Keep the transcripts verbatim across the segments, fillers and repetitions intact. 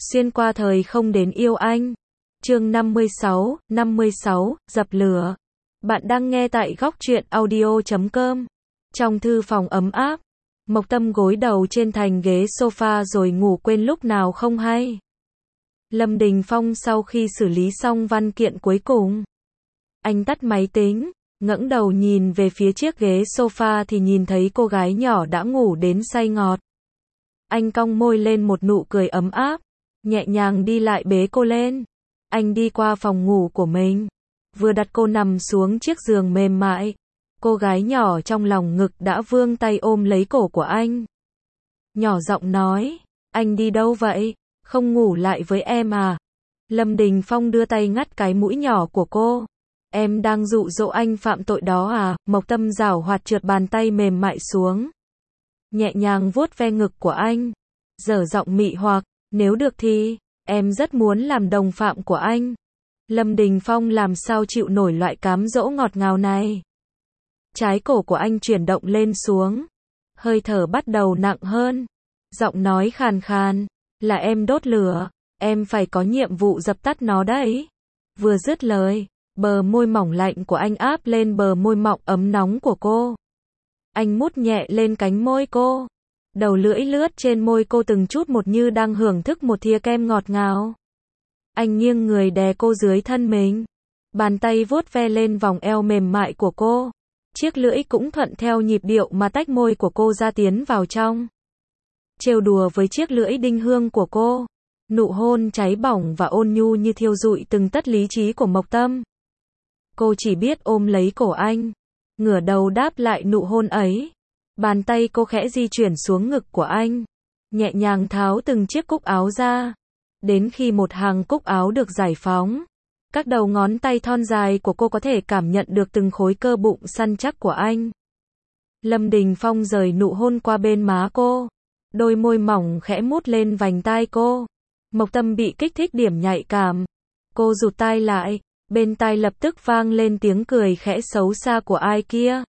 Xuyên qua thời không đến yêu anh. Chương năm mươi sáu, năm mươi sáu, dập lửa. Bạn đang nghe tại góc truyện audio chấm com. Trong thư phòng ấm áp, Mộc Tâm gối đầu trên thành ghế sofa rồi ngủ quên lúc nào không hay. Lâm Đình Phong sau khi xử lý xong văn kiện cuối cùng, anh tắt máy tính, ngẩng đầu nhìn về phía chiếc ghế sofa thì nhìn thấy cô gái nhỏ đã ngủ đến say ngọt. Anh cong môi lên một nụ cười ấm áp, nhẹ nhàng đi lại bế cô lên. Anh đi qua phòng ngủ của mình, vừa đặt cô nằm xuống chiếc giường mềm mại. Cô gái nhỏ trong lòng ngực đã vươn tay ôm lấy cổ của anh. Nhỏ giọng nói, anh đi đâu vậy? Không ngủ lại với em à? Lâm Đình Phong đưa tay ngắt cái mũi nhỏ của cô. Em đang dụ dỗ anh phạm tội đó à? Mộc Tâm giảo hoạt trượt bàn tay mềm mại xuống, nhẹ nhàng vuốt ve ngực của anh, dở giọng mị hoặc, nếu được thì, em rất muốn làm đồng phạm của anh. Lâm Đình Phong làm sao chịu nổi loại cám dỗ ngọt ngào này. Trái cổ của anh chuyển động lên xuống, hơi thở bắt đầu nặng hơn, giọng nói khàn khàn, là em đốt lửa, em phải có nhiệm vụ dập tắt nó đấy. Vừa dứt lời, bờ môi mỏng lạnh của anh áp lên bờ môi mọng ấm nóng của cô. Anh mút nhẹ lên cánh môi cô, đầu lưỡi lướt trên môi cô từng chút một như đang hưởng thức một thìa kem ngọt ngào. Anh nghiêng người đè cô dưới thân mình, bàn tay vuốt ve lên vòng eo mềm mại của cô. Chiếc lưỡi cũng thuận theo nhịp điệu mà tách môi của cô ra tiến vào trong. Trêu đùa với chiếc lưỡi đinh hương của cô. Nụ hôn cháy bỏng và ôn nhu như thiêu rụi từng tấc lý trí của Mộc Tâm. Cô chỉ biết ôm lấy cổ anh, ngửa đầu đáp lại nụ hôn ấy. Bàn tay cô khẽ di chuyển xuống ngực của anh, nhẹ nhàng tháo từng chiếc cúc áo ra. Đến khi một hàng cúc áo được giải phóng, các đầu ngón tay thon dài của cô có thể cảm nhận được từng khối cơ bụng săn chắc của anh. Lâm Đình Phong rời nụ hôn qua bên má cô, đôi môi mỏng khẽ mút lên vành tai cô. Mộc Tâm bị kích thích điểm nhạy cảm. Cô rụt tai lại, bên tai lập tức vang lên tiếng cười khẽ xấu xa của ai kia.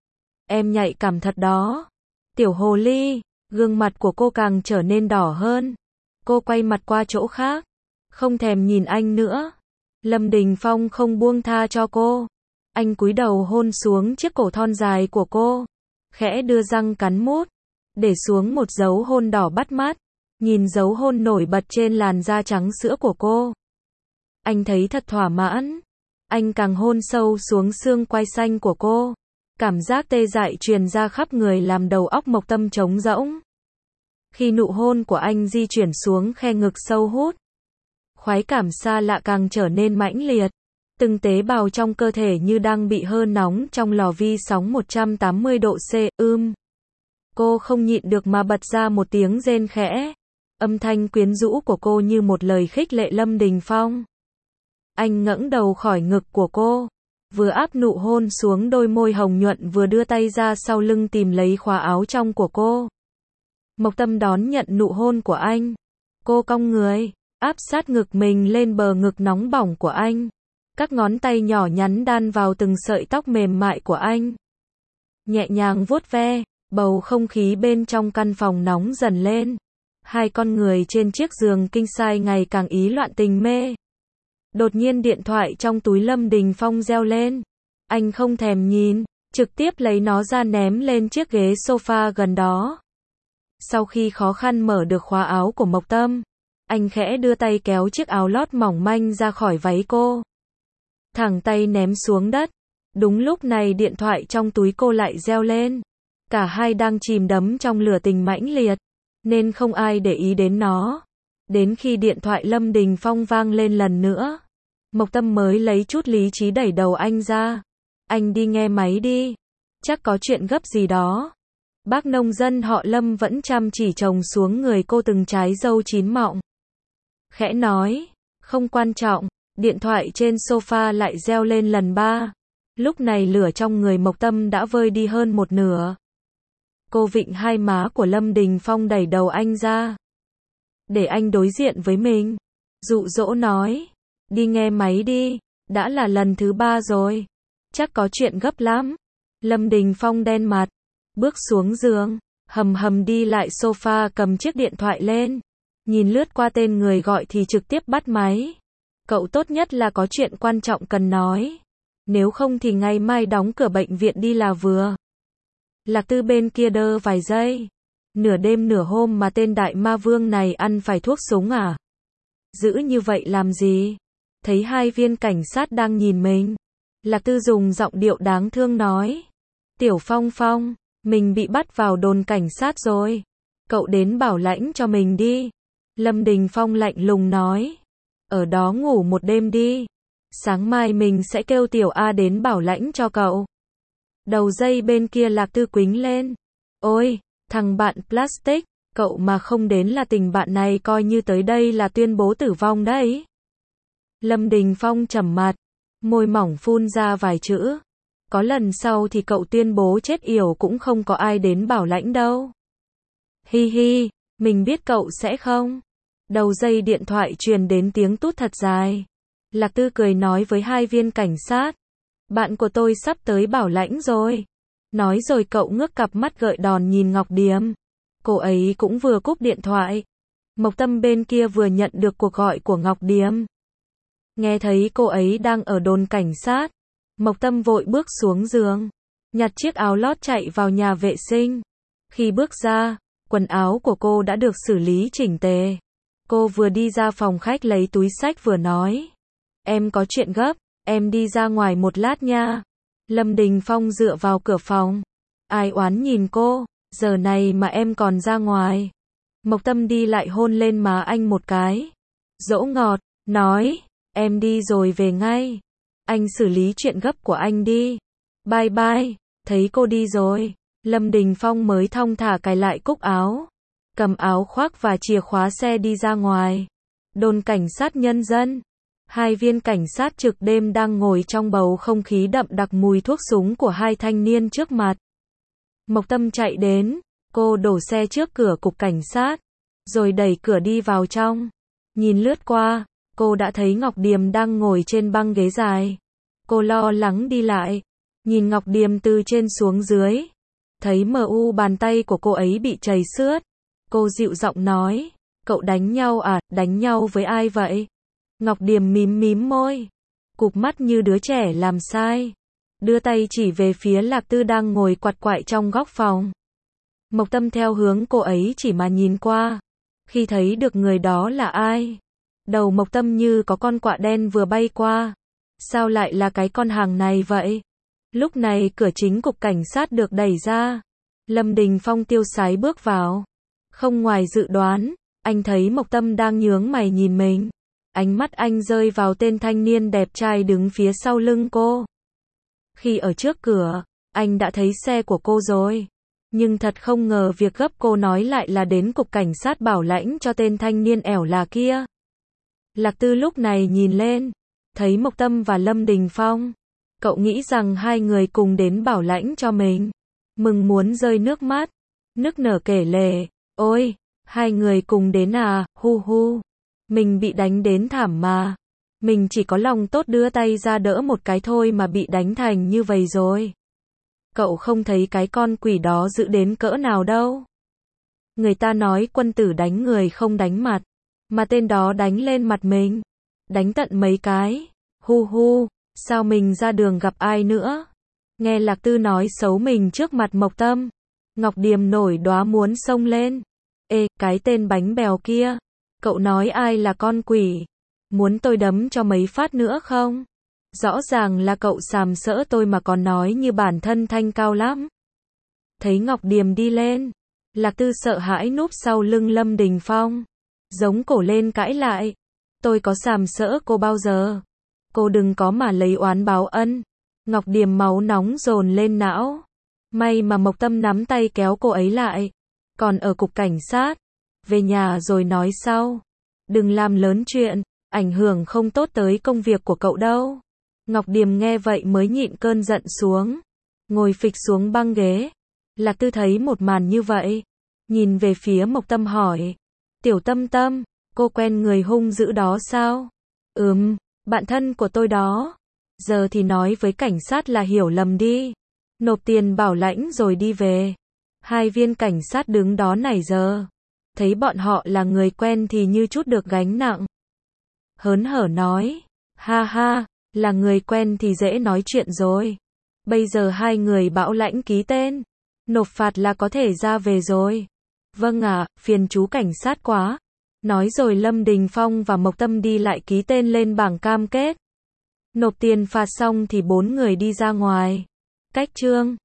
Em nhạy cảm thật đó. Tiểu hồ ly, gương mặt của cô càng trở nên đỏ hơn. Cô quay mặt qua chỗ khác, không thèm nhìn anh nữa. Lâm Đình Phong không buông tha cho cô. Anh cúi đầu hôn xuống chiếc cổ thon dài của cô, khẽ đưa răng cắn mút, để xuống một dấu hôn đỏ bắt mắt. Nhìn dấu hôn nổi bật trên làn da trắng sữa của cô, anh thấy thật thỏa mãn. Anh càng hôn sâu xuống xương quai xanh của cô. Cảm giác tê dại truyền ra khắp người làm đầu óc Mộc Tâm trống rỗng. Khi nụ hôn của anh di chuyển xuống khe ngực sâu hút, khoái cảm xa lạ càng trở nên mãnh liệt. Từng tế bào trong cơ thể như đang bị hơ nóng trong lò vi sóng một trăm tám mươi độ C, ưm. Cô không nhịn được mà bật ra một tiếng rên khẽ. Âm thanh quyến rũ của cô như một lời khích lệ Lâm Đình Phong. Anh ngẩng đầu khỏi ngực của cô, vừa áp nụ hôn xuống đôi môi hồng nhuận vừa đưa tay ra sau lưng tìm lấy khóa áo trong của cô. Mộc Tâm đón nhận nụ hôn của anh. Cô cong người, áp sát ngực mình lên bờ ngực nóng bỏng của anh. Các ngón tay nhỏ nhắn đan vào từng sợi tóc mềm mại của anh, nhẹ nhàng vuốt ve. Bầu không khí bên trong căn phòng nóng dần lên. Hai con người trên chiếc giường king size ngày càng ý loạn tình mê. Đột nhiên điện thoại trong túi Lâm Đình Phong reo lên. Anh không thèm nhìn, trực tiếp lấy nó ra ném lên chiếc ghế sofa gần đó. Sau khi khó khăn mở được khóa áo của Mộc Tâm, anh khẽ đưa tay kéo chiếc áo lót mỏng manh ra khỏi váy cô, thẳng tay ném xuống đất. Đúng lúc này điện thoại trong túi cô lại reo lên. Cả hai đang chìm đắm trong lửa tình mãnh liệt, nên không ai để ý đến nó. Đến khi điện thoại Lâm Đình Phong vang lên lần nữa, Mộc Tâm mới lấy chút lý trí đẩy đầu anh ra. Anh đi nghe máy đi, chắc có chuyện gấp gì đó. Bác nông dân họ Lâm vẫn chăm chỉ trồng xuống người cô từng trái dâu chín mọng. Khẽ nói, không quan trọng. Điện thoại trên sofa lại reo lên lần ba. Lúc này lửa trong người Mộc Tâm đã vơi đi hơn một nửa. Cô vịn hai má của Lâm Đình Phong đẩy đầu anh ra, để anh đối diện với mình. Dụ dỗ nói, đi nghe máy đi, đã là lần thứ ba rồi, chắc có chuyện gấp lắm. Lâm Đình Phong đen mặt, bước xuống giường, hầm hầm đi lại sofa cầm chiếc điện thoại lên, Nhìn lướt qua tên người gọi thì trực tiếp bắt máy. Cậu tốt nhất là có chuyện quan trọng cần nói. Nếu không thì ngày mai đóng cửa bệnh viện đi là vừa. Lạc Tư bên kia đơ vài giây. Nửa đêm nửa hôm mà tên đại ma vương này ăn phải thuốc súng à? Giữ như vậy làm gì? Thấy hai viên cảnh sát đang nhìn mình. Lạc Tư dùng giọng điệu đáng thương nói. Tiểu Phong Phong, mình bị bắt vào đồn cảnh sát rồi. Cậu đến bảo lãnh cho mình đi. Lâm Đình Phong lạnh lùng nói. Ở đó ngủ một đêm đi. Sáng mai mình sẽ kêu Tiểu A đến bảo lãnh cho cậu. Đầu dây bên kia Lạc Tư quính lên. Ôi, thằng bạn plastic, cậu mà không đến là tình bạn này coi như tới đây là tuyên bố tử vong đấy. Lâm Đình Phong trầm mặt, môi mỏng phun ra vài chữ. Có lần sau thì cậu tuyên bố chết yểu cũng không có ai đến bảo lãnh đâu. Hi hi, mình biết cậu sẽ không. Đầu dây điện thoại truyền đến tiếng tút thật dài. Lạc Tư cười nói với hai viên cảnh sát. Bạn của tôi sắp tới bảo lãnh rồi. Nói rồi cậu ngước cặp mắt gợi đòn nhìn Ngọc Điềm. Cô ấy cũng vừa cúp điện thoại. Mộc Tâm bên kia vừa nhận được cuộc gọi của Ngọc Điềm. Nghe thấy cô ấy đang ở đồn cảnh sát. Mộc Tâm vội bước xuống giường. Nhặt chiếc áo lót chạy vào nhà vệ sinh. Khi bước ra, quần áo của cô đã được xử lý chỉnh tề. Cô vừa đi ra phòng khách lấy túi xách vừa nói. Em có chuyện gấp, em đi ra ngoài một lát nha. Lâm Đình Phong dựa vào cửa phòng. Ai oán nhìn cô, giờ này mà em còn ra ngoài. Mộc Tâm đi lại hôn lên má anh một cái. Dỗ ngọt, nói, em đi rồi về ngay. Anh xử lý chuyện gấp của anh đi. Bye bye, thấy cô đi rồi. Lâm Đình Phong mới thong thả cài lại cúc áo. Cầm áo khoác và chìa khóa xe đi ra ngoài. Đồn cảnh sát nhân dân. Hai viên cảnh sát trực đêm đang ngồi trong bầu không khí đậm đặc mùi thuốc súng của hai thanh niên trước mặt. Mộc Tâm chạy đến, cô đổ xe trước cửa cục cảnh sát, rồi đẩy cửa đi vào trong. Nhìn lướt qua, cô đã thấy Ngọc Điềm đang ngồi trên băng ghế dài. Cô lo lắng đi lại, nhìn Ngọc Điềm từ trên xuống dưới. Thấy mờ u bàn tay của cô ấy bị chảy xước. Cô dịu giọng nói, cậu đánh nhau à, đánh nhau với ai vậy? Ngọc Điềm mím mím môi, cụp mắt như đứa trẻ làm sai, đưa tay chỉ về phía Lạc Tư đang ngồi quặt quại trong góc phòng. Mộc Tâm theo hướng cô ấy chỉ mà nhìn qua, khi thấy được người đó là ai, đầu Mộc Tâm như có con quạ đen vừa bay qua. Sao lại là cái con hàng này vậy? Lúc này cửa chính cục cảnh sát được đẩy ra. Lâm Đình Phong tiêu sái bước vào. Không ngoài dự đoán, anh thấy Mộc Tâm đang nhướng mày nhìn mình. Ánh mắt anh rơi vào tên thanh niên đẹp trai đứng phía sau lưng cô. Khi ở trước cửa, anh đã thấy xe của cô rồi. Nhưng thật không ngờ việc gấp cô nói lại là đến cục cảnh sát bảo lãnh cho tên thanh niên ẻo là kia. Lạc Tư lúc này nhìn lên, thấy Mộc Tâm và Lâm Đình Phong. Cậu nghĩ rằng hai người cùng đến bảo lãnh cho mình. Mừng muốn rơi nước mắt, nức nở kể lể. Ôi, hai người cùng đến à, hu hu. Mình bị đánh đến thảm mà. Mình chỉ có lòng tốt đưa tay ra đỡ một cái thôi mà bị đánh thành như vậy rồi. Cậu không thấy cái con quỷ đó dữ đến cỡ nào đâu. Người ta nói quân tử đánh người không đánh mặt. Mà tên đó đánh lên mặt mình. Đánh tận mấy cái. Hu hu, sao mình ra đường gặp ai nữa. Nghe Lạc Tư nói xấu mình trước mặt Mộc Tâm. Ngọc Điềm nổi đoá muốn xông lên. Ê, cái tên bánh bèo kia. Cậu nói ai là con quỷ? Muốn tôi đấm cho mấy phát nữa không? Rõ ràng là cậu sàm sỡ tôi mà còn nói như bản thân thanh cao lắm. Thấy Ngọc Điềm đi lên, Lạc Tư sợ hãi núp sau lưng Lâm Đình Phong. Giống cổ lên cãi lại. Tôi có sàm sỡ cô bao giờ? Cô đừng có mà lấy oán báo ân. Ngọc Điềm máu nóng dồn lên não. May mà Mộc Tâm nắm tay kéo cô ấy lại. Còn ở cục cảnh sát, về nhà rồi nói sau. Đừng làm lớn chuyện, ảnh hưởng không tốt tới công việc của cậu đâu. Ngọc Điềm nghe vậy mới nhịn cơn giận xuống. Ngồi phịch xuống băng ghế. Lạc Tư thấy một màn như vậy. Nhìn về phía Mộc Tâm hỏi. Tiểu Tâm Tâm, cô quen người hung dữ đó sao? Ừm, bạn thân của tôi đó. Giờ thì nói với cảnh sát là hiểu lầm đi. Nộp tiền bảo lãnh rồi đi về. Hai viên cảnh sát đứng đó nãy giờ. thấy bọn họ là người quen thì như chút được gánh nặng. Hớn hở nói, ha ha, là người quen thì dễ nói chuyện rồi. Bây giờ hai người bảo lãnh ký tên, nộp phạt là có thể ra về rồi. Vâng ạ, phiền chú cảnh sát quá. Nói rồi Lâm Đình Phong và Mộc Tâm đi lại ký tên lên bảng cam kết. Nộp tiền phạt xong thì bốn người đi ra ngoài. Cách chương